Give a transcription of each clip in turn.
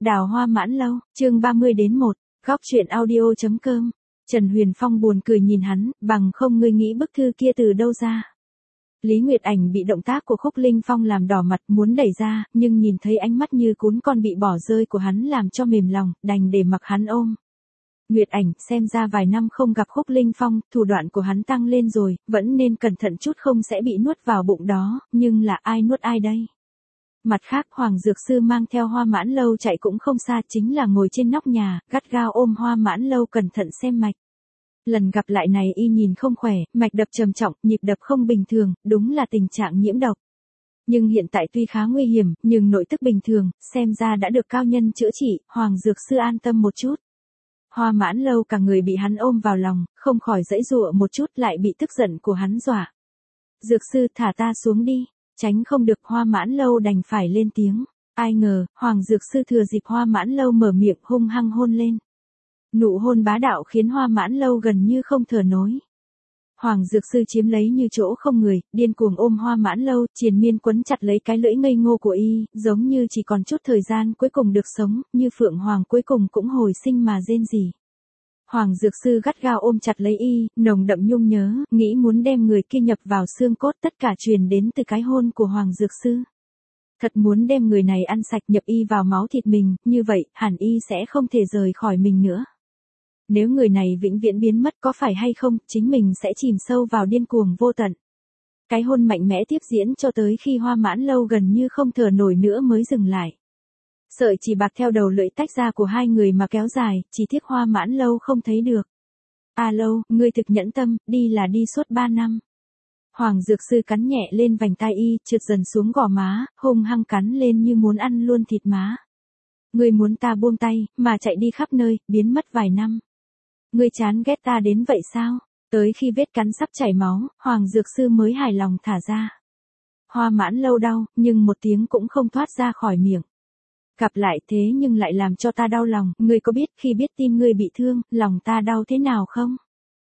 Đào hoa mãn lâu, chương 30-1, góc truyện audio.com. Trần Huyền Phong buồn cười nhìn hắn, bằng không ngươi nghĩ bức thư kia từ đâu ra. Lý Nguyệt Ảnh bị động tác của Khúc Linh Phong làm đỏ mặt muốn đẩy ra, nhưng nhìn thấy ánh mắt như cún con bị bỏ rơi của hắn làm cho mềm lòng, đành để mặc hắn ôm. Nguyệt Ảnh, xem ra vài năm không gặp Khúc Linh Phong, thủ đoạn của hắn tăng lên rồi, vẫn nên cẩn thận chút không sẽ bị nuốt vào bụng đó, nhưng là ai nuốt ai đây? Mặt khác Hoàng Dược Sư mang theo Hoa Mãn Lâu chạy cũng không xa, chính là ngồi trên nóc nhà, gắt gao ôm Hoa Mãn Lâu cẩn thận xem mạch. Lần gặp lại này y nhìn không khỏe, mạch đập trầm trọng, nhịp đập không bình thường, đúng là tình trạng nhiễm độc. Nhưng hiện tại tuy khá nguy hiểm, nhưng nội tức bình thường, xem ra đã được cao nhân chữa trị, Hoàng Dược Sư an tâm một chút. Hoa Mãn Lâu cả người bị hắn ôm vào lòng, không khỏi giãy giụa một chút lại bị tức giận của hắn dọa. Dược Sư thả ta xuống đi. Tránh không được Hoa Mãn Lâu đành phải lên tiếng. Ai ngờ, Hoàng Dược Sư thừa dịp Hoa Mãn Lâu mở miệng hung hăng hôn lên. Nụ hôn bá đạo khiến Hoa Mãn Lâu gần như không thở nổi. Hoàng Dược Sư chiếm lấy như chỗ không người, điên cuồng ôm Hoa Mãn Lâu, triền miên quấn chặt lấy cái lưỡi ngây ngô của y, giống như chỉ còn chút thời gian cuối cùng được sống, như Phượng Hoàng cuối cùng cũng hồi sinh mà rên rỉ. Hoàng Dược Sư gắt gao ôm chặt lấy y, nồng đậm nhung nhớ, nghĩ muốn đem người kia nhập vào xương cốt, tất cả truyền đến từ cái hôn của Hoàng Dược Sư. Thật muốn đem người này ăn sạch nhập y vào máu thịt mình, như vậy, hẳn y sẽ không thể rời khỏi mình nữa. Nếu người này vĩnh viễn biến mất có phải hay không, chính mình sẽ chìm sâu vào điên cuồng vô tận. Cái hôn mạnh mẽ tiếp diễn cho tới khi Hoa Mãn Lâu gần như không thở nổi nữa mới dừng lại. Sợi chỉ bạc theo đầu lưỡi tách ra của hai người mà kéo dài, chỉ tiếc Hoa Mãn Lâu không thấy được. Lâu, ngươi thực nhẫn tâm, đi là đi suốt 3 năm. Hoàng Dược Sư cắn nhẹ lên vành tai y, trượt dần xuống gò má, hung hăng cắn lên như muốn ăn luôn thịt má. Ngươi muốn ta buông tay, mà chạy đi khắp nơi, biến mất vài năm. Ngươi chán ghét ta đến vậy sao? Tới khi vết cắn sắp chảy máu, Hoàng Dược Sư mới hài lòng thả ra. Hoa Mãn Lâu đau, nhưng một tiếng cũng không thoát ra khỏi miệng. Gặp lại thế nhưng lại làm cho ta đau lòng, ngươi có biết khi biết tim ngươi bị thương, lòng ta đau thế nào không?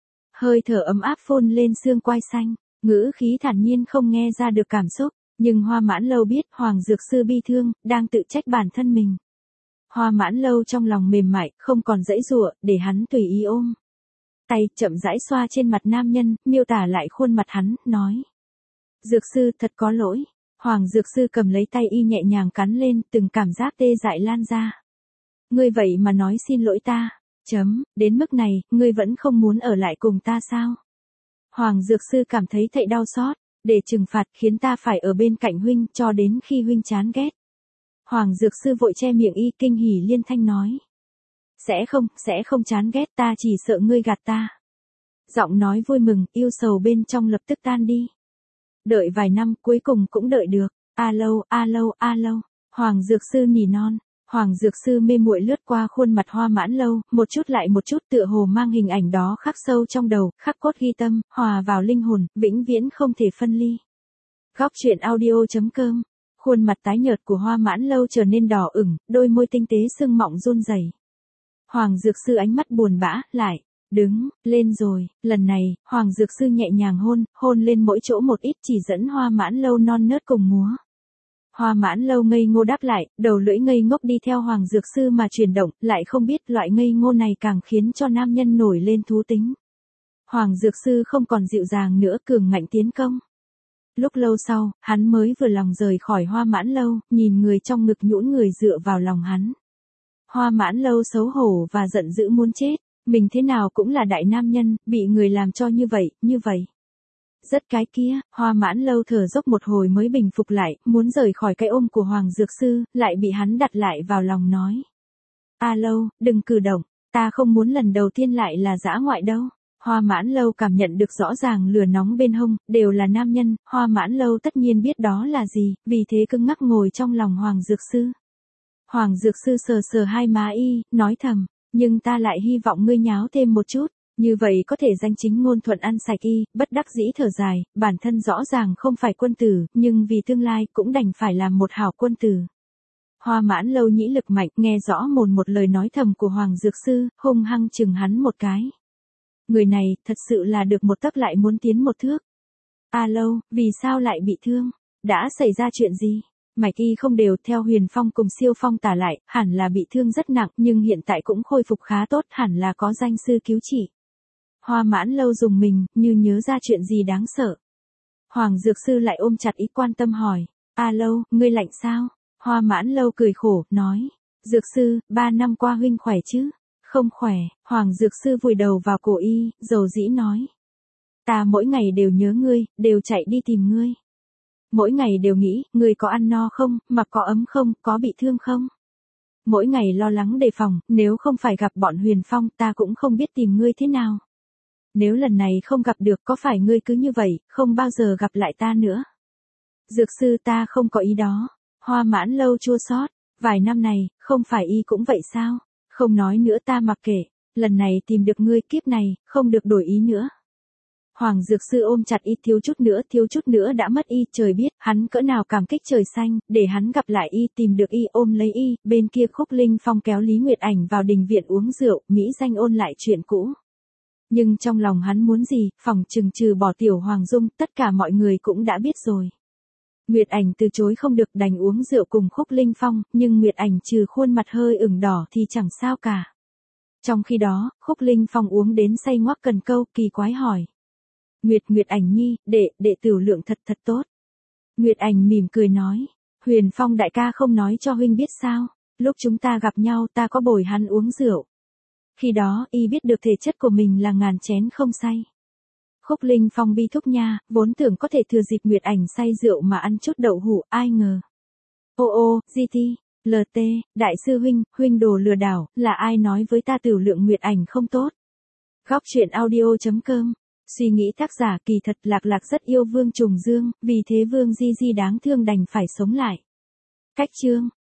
Hơi thở ấm áp phun lên xương quai xanh, ngữ khí thản nhiên không nghe ra được cảm xúc, nhưng Hoa Mãn Lâu biết Hoàng Dược Sư bi thương, đang tự trách bản thân mình. Hoa Mãn Lâu trong lòng mềm mại, không còn giãy giụa, để hắn tùy ý ôm. Tay chậm rãi xoa trên mặt nam nhân, miêu tả lại khuôn mặt hắn, nói. Dược Sư thật có lỗi. Hoàng Dược Sư cầm lấy tay y nhẹ nhàng cắn lên, từng cảm giác tê dại lan ra. Ngươi vậy mà nói xin lỗi ta. Đến mức này, ngươi vẫn không muốn ở lại cùng ta sao? Hoàng Dược Sư cảm thấy thậy đau xót, để trừng phạt khiến ta phải ở bên cạnh huynh cho đến khi huynh chán ghét. Hoàng Dược Sư vội che miệng y kinh hỉ liên thanh nói. Sẽ không chán ghét, ta chỉ sợ ngươi gạt ta. Giọng nói vui mừng, yêu sầu bên trong lập tức tan đi. Đợi vài năm cuối cùng cũng đợi được. Lâu. Hoàng Dược Sư nỉ non. Hoàng Dược Sư mê muội lướt qua khuôn mặt Hoa Mãn Lâu, một chút lại một chút tựa hồ mang hình ảnh đó khắc sâu trong đầu, khắc cốt ghi tâm, hòa vào linh hồn, vĩnh viễn không thể phân ly. Góc truyện audio.com. Khuôn mặt tái nhợt của Hoa Mãn Lâu trở nên đỏ ửng, đôi môi tinh tế sưng mọng run rẩy. Hoàng Dược Sư ánh mắt buồn bã, lại. Đứng, lên rồi, lần này, Hoàng Dược Sư nhẹ nhàng hôn lên mỗi chỗ một ít chỉ dẫn Hoa Mãn Lâu non nớt cùng múa. Hoa Mãn Lâu ngây ngô đáp lại, đầu lưỡi ngây ngốc đi theo Hoàng Dược Sư mà chuyển động, lại không biết loại ngây ngô này càng khiến cho nam nhân nổi lên thú tính. Hoàng Dược Sư không còn dịu dàng nữa, cường ngạnh tiến công. Lúc lâu sau, hắn mới vừa lòng rời khỏi Hoa Mãn Lâu, nhìn người trong ngực nhũn người dựa vào lòng hắn. Hoa Mãn Lâu xấu hổ và giận dữ muốn chết. Mình thế nào cũng là đại nam nhân, bị người làm cho như vậy. Rất cái kia, Hoa Mãn Lâu thở dốc một hồi mới bình phục lại, muốn rời khỏi cái ôm của Hoàng Dược Sư, lại bị hắn đặt lại vào lòng nói. Lâu, đừng cử động, ta không muốn lần đầu tiên lại là dã ngoại đâu. Hoa Mãn Lâu cảm nhận được rõ ràng lửa nóng bên hông, đều là nam nhân, Hoa Mãn Lâu tất nhiên biết đó là gì, vì thế cứng ngắc ngồi trong lòng Hoàng Dược Sư. Hoàng Dược Sư sờ hai má y, nói thầm. Nhưng ta lại hy vọng ngươi nháo thêm một chút, như vậy có thể danh chính ngôn thuận ăn sạch y, bất đắc dĩ thở dài, bản thân rõ ràng không phải quân tử, nhưng vì tương lai cũng đành phải làm một hảo quân tử. Hoa Mãn Lâu nhĩ lực mạnh, nghe rõ một lời nói thầm của Hoàng Dược Sư, hung hăng chừng hắn một cái. Người này, thật sự là được một tấc lại muốn tiến một thước. Lâu, vì sao lại bị thương? Đã xảy ra chuyện gì? Mạch y không đều, theo Huyền Phong cùng Siêu Phong tả lại, hẳn là bị thương rất nặng, nhưng hiện tại cũng khôi phục khá tốt, hẳn là có danh sư cứu trị. Hoa Mãn Lâu dùng mình, như nhớ ra chuyện gì đáng sợ. Hoàng Dược Sư lại ôm chặt ý quan tâm hỏi, A Lâu, ngươi lạnh sao? Hoa Mãn Lâu cười khổ, nói, Dược Sư, 3 năm qua huynh khỏe chứ? Không khỏe. Hoàng Dược Sư vùi đầu vào cổ y, dầu dĩ nói. Ta mỗi ngày đều nhớ ngươi, đều chạy đi tìm ngươi. Mỗi ngày đều nghĩ, ngươi có ăn no không, mặc có ấm không, có bị thương không? Mỗi ngày lo lắng đề phòng, nếu không phải gặp bọn Huyền Phong ta cũng không biết tìm ngươi thế nào. Nếu lần này không gặp được có phải ngươi cứ như vậy, không bao giờ gặp lại ta nữa. Dược Sư ta không có ý đó. Hoa Mãn Lâu chua xót, vài năm này, không phải y cũng vậy sao? Không nói nữa ta mặc kệ, lần này tìm được ngươi kiếp này, không được đổi ý nữa. Hoàng Dược Sư ôm chặt y thiếu chút nữa đã mất y, trời biết, hắn cỡ nào cảm kích trời xanh, để hắn gặp lại y, tìm được y, ôm lấy y, bên kia Khúc Linh Phong kéo Lý Nguyệt Ảnh vào đình viện uống rượu, mỹ danh ôn lại chuyện cũ. Nhưng trong lòng hắn muốn gì, phòng chừng trừ bỏ Tiểu Hoàng Dung, tất cả mọi người cũng đã biết rồi. Nguyệt Ảnh từ chối không được đành uống rượu cùng Khúc Linh Phong, nhưng Nguyệt Ảnh trừ khuôn mặt hơi ửng đỏ thì chẳng sao cả. Trong khi đó, Khúc Linh Phong uống đến say ngoác cần câu, kỳ quái hỏi. Nguyệt Ảnh nhi, đệ tiểu lượng thật tốt. Nguyệt Ảnh mỉm cười nói, Huyền Phong đại ca không nói cho huynh biết sao, lúc chúng ta gặp nhau ta có bồi hắn uống rượu. Khi đó, y biết được thể chất của mình là ngàn chén không say. Khúc Linh Phong bi thúc nha, vốn tưởng có thể thừa dịp Nguyệt Ảnh say rượu mà ăn chút đậu hũ, ai ngờ. Ô, GT, LT, đại sư huynh đồ lừa đảo, là ai nói với ta tiểu lượng Nguyệt Ảnh không tốt? Góc truyện audio.com. Suy nghĩ tác giả kỳ thật Lạc rất yêu Vương Trùng Dương, vì thế Vương Di đáng thương đành phải sống lại. Cách chương.